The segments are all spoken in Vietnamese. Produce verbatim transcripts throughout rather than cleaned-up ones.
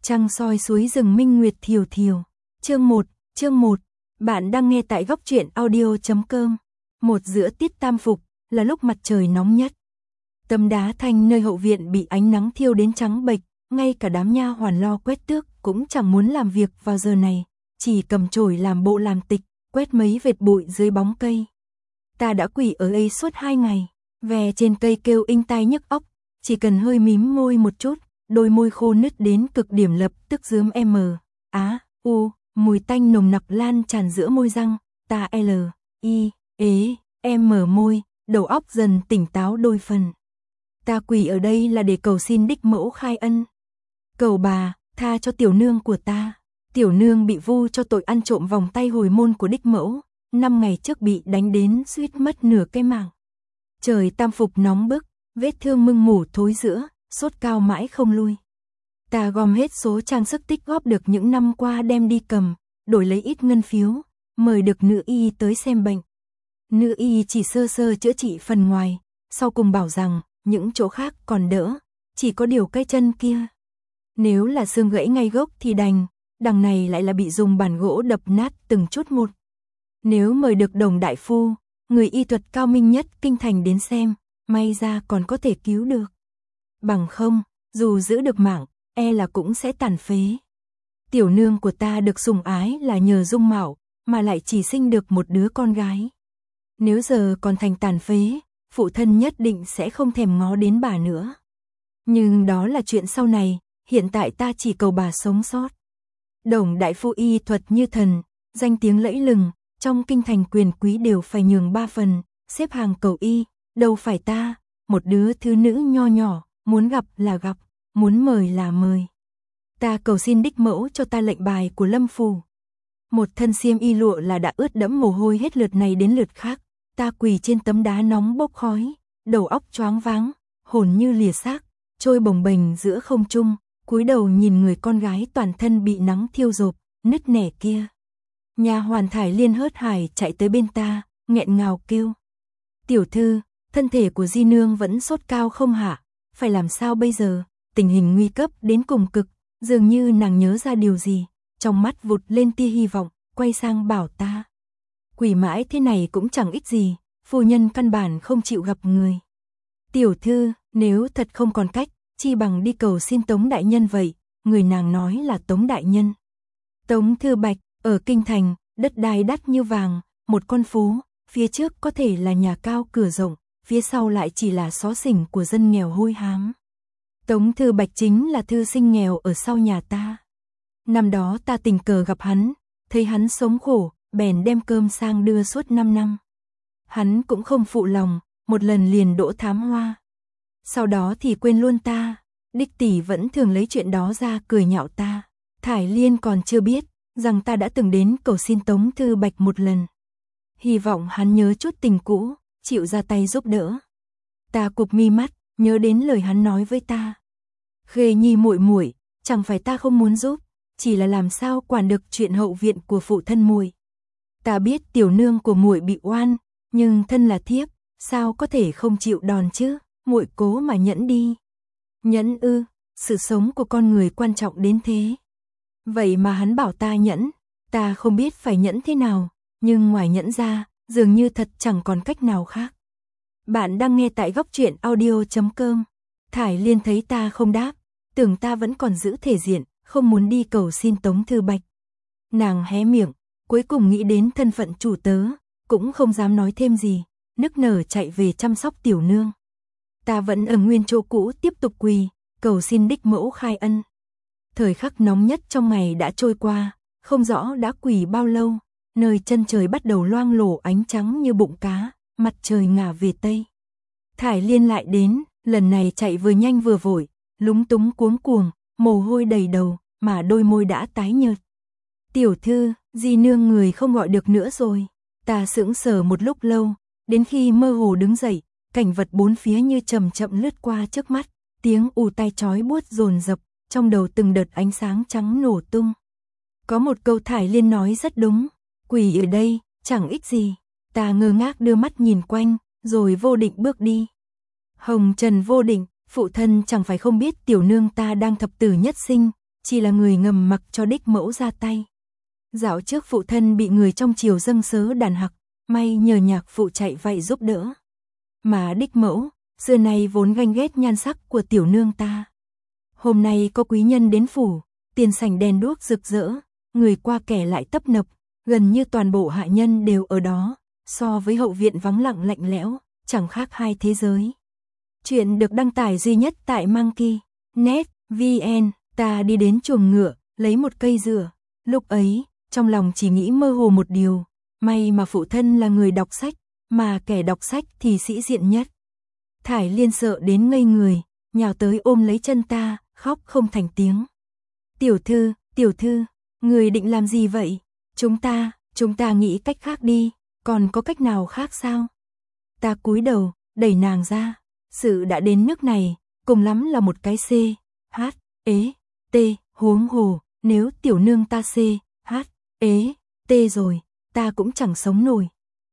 Trăng soi suối rừng minh nguyệt thiều thiều. Chương một, chương một. Bạn đang nghe tại góc truyện audio chấm com. Một giữa tiết tam phục, là lúc mặt trời nóng nhất. Tấm đá thanh nơi hậu viện bị ánh nắng thiêu đến trắng bệch, ngay cả đám nha hoàn lo quét tước cũng chẳng muốn làm việc vào giờ này, chỉ cầm chổi làm bộ làm tịch, quét mấy vệt bụi dưới bóng cây. Ta đã quỳ ở đây suốt hai ngày, ve trên cây kêu inh tai nhức óc, chỉ cần hơi mím môi một chút, đôi môi khô nứt đến cực điểm lập tức rướm M, Á, U, mùi tanh nồng nặc lan tràn giữa môi răng, ta L, I, ế, M môi, đầu óc dần tỉnh táo đôi phần. Ta quỳ ở đây là để cầu xin đích mẫu khai ân. Cầu bà, tha cho tiểu nương của ta. Tiểu nương bị vu cho tội ăn trộm vòng tay hồi môn của đích mẫu, năm ngày trước bị đánh đến suýt mất nửa cái mạng. Trời tam phục nóng bức, vết thương mưng mủ thối rữa, sốt cao mãi không lui. Ta gom hết số trang sức tích góp được những năm qua đem đi cầm, đổi lấy ít ngân phiếu, mời được nữ y tới xem bệnh. Nữ y chỉ sơ sơ chữa trị phần ngoài, sau cùng bảo rằng những chỗ khác còn đỡ, chỉ có điều cái chân kia. Nếu là xương gãy ngay gốc thì đành, đằng này lại là bị dùng bàn gỗ đập nát từng chút một. Nếu mời được Đồng đại phu, người y thuật cao minh nhất kinh thành đến xem, may ra còn có thể cứu được. Bằng không, dù giữ được mạng, e là cũng sẽ tàn phế. Tiểu nương của ta được sủng ái là nhờ dung mạo, mà lại chỉ sinh được một đứa con gái. Nếu giờ còn thành tàn phế, phụ thân nhất định sẽ không thèm ngó đến bà nữa. Nhưng đó là chuyện sau này, hiện tại ta chỉ cầu bà sống sót. Đồng đại phu y thuật như thần, danh tiếng lẫy lừng, trong kinh thành quyền quý đều phải nhường ba phần, xếp hàng cầu y, đâu phải ta, một đứa thứ nữ nho nhỏ, muốn gặp là gặp, muốn mời là mời. Ta cầu xin đích mẫu cho ta lệnh bài của Lâm phủ. Một thân xiêm y lụa là đã ướt đẫm mồ hôi hết lượt này đến lượt khác, ta quỳ trên tấm đá nóng bốc khói, đầu óc choáng váng, hồn như lìa xác, trôi bồng bềnh giữa không trung, cúi đầu nhìn người con gái toàn thân bị nắng thiêu rộp, nứt nẻ kia. Nha hoàn Thải Liên hớt hải chạy tới bên ta, nghẹn ngào kêu: "Tiểu thư, thân thể của di nương vẫn sốt cao không hạ, phải làm sao bây giờ?" Tình hình nguy cấp đến cùng cực, dường như nàng nhớ ra điều gì, trong mắt vụt lên tia hy vọng, quay sang bảo ta: "Quỳ mãi thế này cũng chẳng ích gì, phu nhân căn bản không chịu gặp người. Tiểu thư, nếu thật không còn cách, chi bằng đi cầu xin Tống đại nhân vậy." Người nàng nói là Tống đại nhân. Tống Thư Bạch, ở kinh thành, đất đai đắt như vàng, một con phố, phía trước có thể là nhà cao cửa rộng, phía sau lại chỉ là xó xỉnh của dân nghèo hôi hám. Tống Thư Bạch chính là thư sinh nghèo ở sau nhà ta. Năm đó ta tình cờ gặp hắn, thấy hắn sống khổ, bèn đem cơm sang đưa suốt năm năm. Hắn cũng không phụ lòng, một lần liền đỗ thám hoa. Sau đó thì quên luôn ta, đích tỷ vẫn thường lấy chuyện đó ra cười nhạo ta. Thải Liên còn chưa biết rằng ta đã từng đến cầu xin Tống Thư Bạch một lần. Hy vọng hắn nhớ chút tình cũ, chịu ra tay giúp đỡ. Ta cụp mi mắt, nhớ đến lời hắn nói với ta: "Khê nhi muội muội, chẳng phải ta không muốn giúp, chỉ là làm sao quản được chuyện hậu viện của phụ thân muội. Ta biết tiểu nương của muội bị oan, nhưng thân là thiếp, sao có thể không chịu đòn chứ, muội cố mà nhẫn đi." Nhẫn ư? Sự sống của con người quan trọng đến thế. Vậy mà hắn bảo ta nhẫn, ta không biết phải nhẫn thế nào, nhưng ngoài nhẫn ra, dường như thật chẳng còn cách nào khác. Bạn đang nghe tại góc truyện audio chấm com. Thải Liên thấy ta không đáp, tưởng ta vẫn còn giữ thể diện, không muốn đi cầu xin Tống Thư Bạch. Nàng hé miệng, cuối cùng nghĩ đến thân phận chủ tớ, cũng không dám nói thêm gì, nức nở chạy về chăm sóc tiểu nương. Ta vẫn ở nguyên chỗ cũ tiếp tục quỳ, cầu xin đích mẫu khai ân. Thời khắc nóng nhất trong ngày đã trôi qua, không rõ đã quỳ bao lâu, nơi chân trời bắt đầu loang lổ ánh trắng như bụng cá, mặt trời ngả về tây. Thải Liên lại đến, lần này chạy vừa nhanh vừa vội, lúng túng cuống cuồng, mồ hôi đầy đầu, mà đôi môi đã tái nhợt. "Tiểu thư, di nương người không gọi được nữa rồi." Ta sững sờ một lúc lâu, đến khi mơ hồ đứng dậy, cảnh vật bốn phía như chậm chậm lướt qua trước mắt, tiếng ù tai chói buốt dồn dập, trong đầu từng đợt ánh sáng trắng nổ tung. Có một câu Thải Liên nói rất đúng, quỳ ở đây, chẳng ích gì. Ta ngơ ngác đưa mắt nhìn quanh, rồi vô định bước đi. Hồng Trần Vô Định, phụ thân chẳng phải không biết tiểu nương ta đang thập tử nhất sinh, chỉ là người ngầm mặc cho đích mẫu ra tay. Dạo trước phụ thân bị người trong triều dâng sớ đàn hặc, may nhờ nhạc phụ chạy vậy giúp đỡ. Mà đích mẫu, xưa nay vốn ganh ghét nhan sắc của tiểu nương ta. Hôm nay có quý nhân đến phủ, tiền sảnh đèn đuốc rực rỡ, người qua kẻ lại tấp nập, gần như toàn bộ hạ nhân đều ở đó, so với hậu viện vắng lặng lạnh lẽo, chẳng khác hai thế giới. Chuyện được đăng tải duy nhất tại Monkey net vn. Ta đi đến chuồng ngựa, lấy một cây dừa. Lúc ấy, trong lòng chỉ nghĩ mơ hồ một điều, may mà phụ thân là người đọc sách, mà kẻ đọc sách thì sĩ diện nhất. Thải Liên sợ đến ngây người, nhào tới ôm lấy chân ta, khóc không thành tiếng. Tiểu thư, tiểu thư, người định làm gì vậy? Chúng ta, chúng ta nghĩ cách khác đi, còn có cách nào khác sao? Ta cúi đầu, đẩy nàng ra, sự đã đến nước này, cùng lắm là một cái C, H, ế, T, huống hồ, nếu tiểu nương ta C, H, ế, T rồi, ta cũng chẳng sống nổi.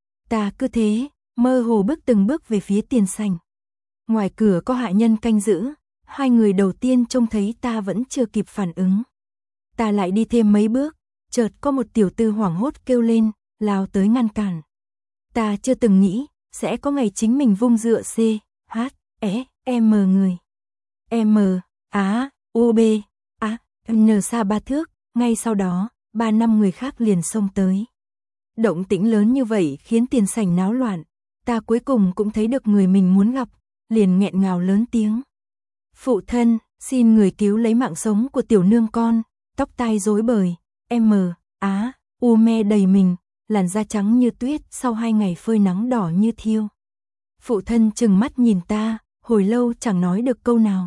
Ta cứ thế, mơ hồ bước từng bước về phía tiền sảnh. Ngoài cửa có hạ nhân canh giữ, hai người đầu tiên trông thấy ta vẫn chưa kịp phản ứng. Ta lại đi thêm mấy bước, chợt có một tiểu tư hoảng hốt kêu lên, lao tới ngăn cản. Ta chưa từng nghĩ, sẽ có ngày chính mình vung dựa C, H, E, M người. M, A, U, B, A, N xa ba thước, ngay sau đó, ba năm người khác liền xông tới. Động tĩnh lớn như vậy khiến tiền sảnh náo loạn, ta cuối cùng cũng thấy được người mình muốn gặp, liền nghẹn ngào lớn tiếng. Phụ thân, xin người cứu lấy mạng sống của tiểu nương con, tóc tai rối bời, M, A, U me đầy mình, làn da trắng như tuyết sau hai ngày phơi nắng đỏ như thiêu. Phụ thân trừng mắt nhìn ta, hồi lâu chẳng nói được câu nào.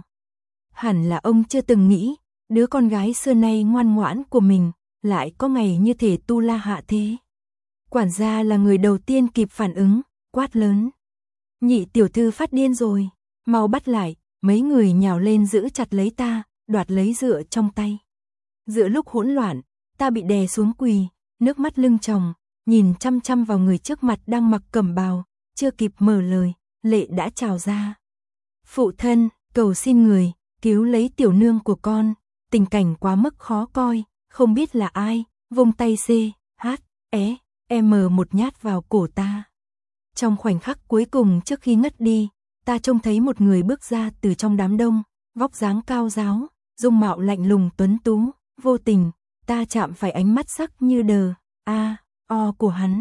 Hẳn là ông chưa từng nghĩ, đứa con gái xưa nay ngoan ngoãn của mình, lại có ngày như thể tu la hạ thế. Quản gia là người đầu tiên kịp phản ứng, quát lớn. Nhị tiểu thư phát điên rồi, mau bắt lại, mấy người nhào lên giữ chặt lấy ta, đoạt lấy dựa trong tay. Giữa lúc hỗn loạn, ta bị đè xuống quỳ, nước mắt lưng tròng, nhìn chăm chăm vào người trước mặt đang mặc cẩm bào, chưa kịp mở lời, lệ đã trào ra. Phụ thân, cầu xin người, cứu lấy tiểu nương của con, tình cảnh quá mức khó coi, không biết là ai, vung tay C, H, E, M một nhát vào cổ ta. Trong khoảnh khắc cuối cùng trước khi ngất đi, ta trông thấy một người bước ra từ trong đám đông, vóc dáng cao ráo, dung mạo lạnh lùng tuấn tú, vô tình, ta chạm phải ánh mắt sắc như đờ, A, O của hắn.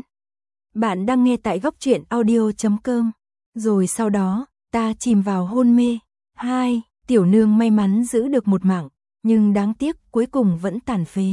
Bạn đang nghe tại góc truyện audio chấm com. Rồi sau đó, ta chìm vào hôn mê. Hai, tiểu nương may mắn giữ được một mạng, nhưng đáng tiếc cuối cùng vẫn tàn phế.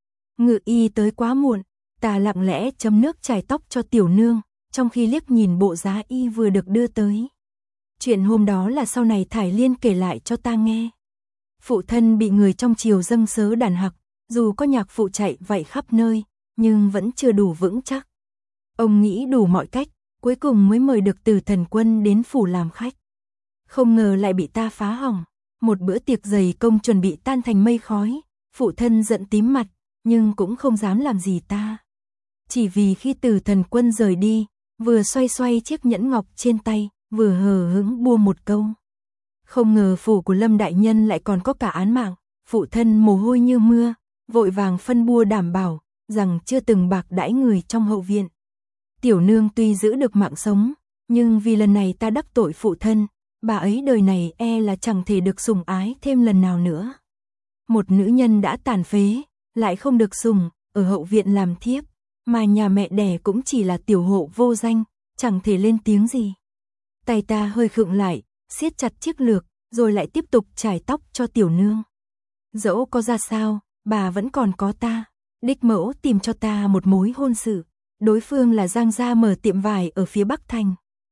Ngự y tới quá muộn, ta lặng lẽ châm nước chải tóc cho tiểu nương, trong khi liếc nhìn bộ giá y vừa được đưa tới. Chuyện hôm đó là sau này Thải Liên kể lại cho ta nghe. Phụ thân bị người trong triều dâng sớ đàn hặc, dù có nhạc phụ chạy vậy khắp nơi, nhưng vẫn chưa đủ vững chắc. Ông nghĩ đủ mọi cách, cuối cùng mới mời được Từ Thần Quân đến phủ làm khách. Không ngờ lại bị ta phá hỏng, một bữa tiệc dày công chuẩn bị tan thành mây khói, phụ thân giận tím mặt, nhưng cũng không dám làm gì ta. Chỉ vì khi Từ Thần Quân rời đi, vừa xoay xoay chiếc nhẫn ngọc trên tay, vừa hờ hững bua một câu. Không ngờ phủ của Lâm đại nhân lại còn có cả án mạng, phụ thân mồ hôi như mưa, vội vàng phân bua đảm bảo rằng chưa từng bạc đãi người trong hậu viện. Tiểu nương tuy giữ được mạng sống, nhưng vì lần này ta đắc tội phụ thân, bà ấy đời này e là chẳng thể được sủng ái thêm lần nào nữa. Một nữ nhân đã tàn phế, lại không được sủng, ở hậu viện làm thiếp, mà nhà mẹ đẻ cũng chỉ là tiểu hộ vô danh, chẳng thể lên tiếng gì. Tay ta hơi khựng lại, siết chặt chiếc lược, rồi lại tiếp tục chải tóc cho tiểu nương. Dẫu có ra sao, bà vẫn còn có ta. Đích mẫu tìm cho ta một mối hôn sự, đối phương là Giang gia mở tiệm vải ở phía Bắc Thành.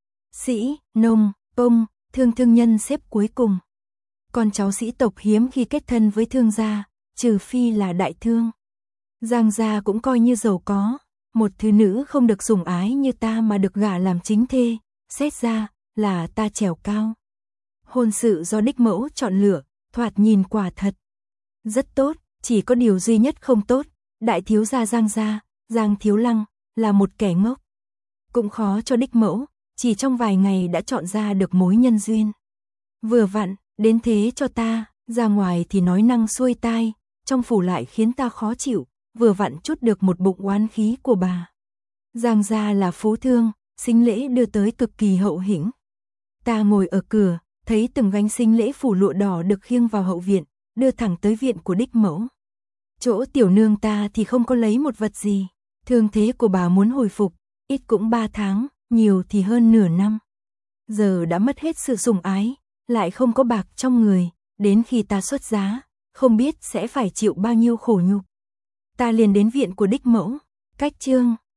Sĩ, nông, công, thương thương nhân xếp cuối cùng. Con cháu sĩ tộc hiếm khi kết thân với thương gia, trừ phi là đại thương. Giang gia cũng coi như giàu có, một thứ nữ không được sủng ái như ta mà được gả làm chính thê, xét ra là ta trèo cao. Hôn sự do đích mẫu chọn lựa, thoạt nhìn quả thật rất tốt, chỉ có điều duy nhất không tốt, đại thiếu gia Giang gia, Giang Thiếu Lăng, là một kẻ ngốc. Cũng khó cho đích mẫu, chỉ trong vài ngày đã chọn ra được mối nhân duyên. Vừa vặn, đến thế cho ta, ra ngoài thì nói năng xuôi tai, trong phủ lại khiến ta khó chịu, vừa vặn chút được một bụng oán khí của bà. Giang gia là phú thương, sinh lễ đưa tới cực kỳ hậu hĩnh. Ta ngồi ở cửa, thấy từng gánh sinh lễ phủ lụa đỏ được khiêng vào hậu viện, đưa thẳng tới viện của đích mẫu. Chỗ tiểu nương ta thì không có lấy một vật gì, thương thế của bà muốn hồi phục, ít cũng ba tháng, nhiều thì hơn nửa năm. Giờ đã mất hết sự sủng ái, lại không có bạc trong người, đến khi ta xuất giá, không biết sẽ phải chịu bao nhiêu khổ nhục. Ta liền đến viện của đích mẫu, cách chương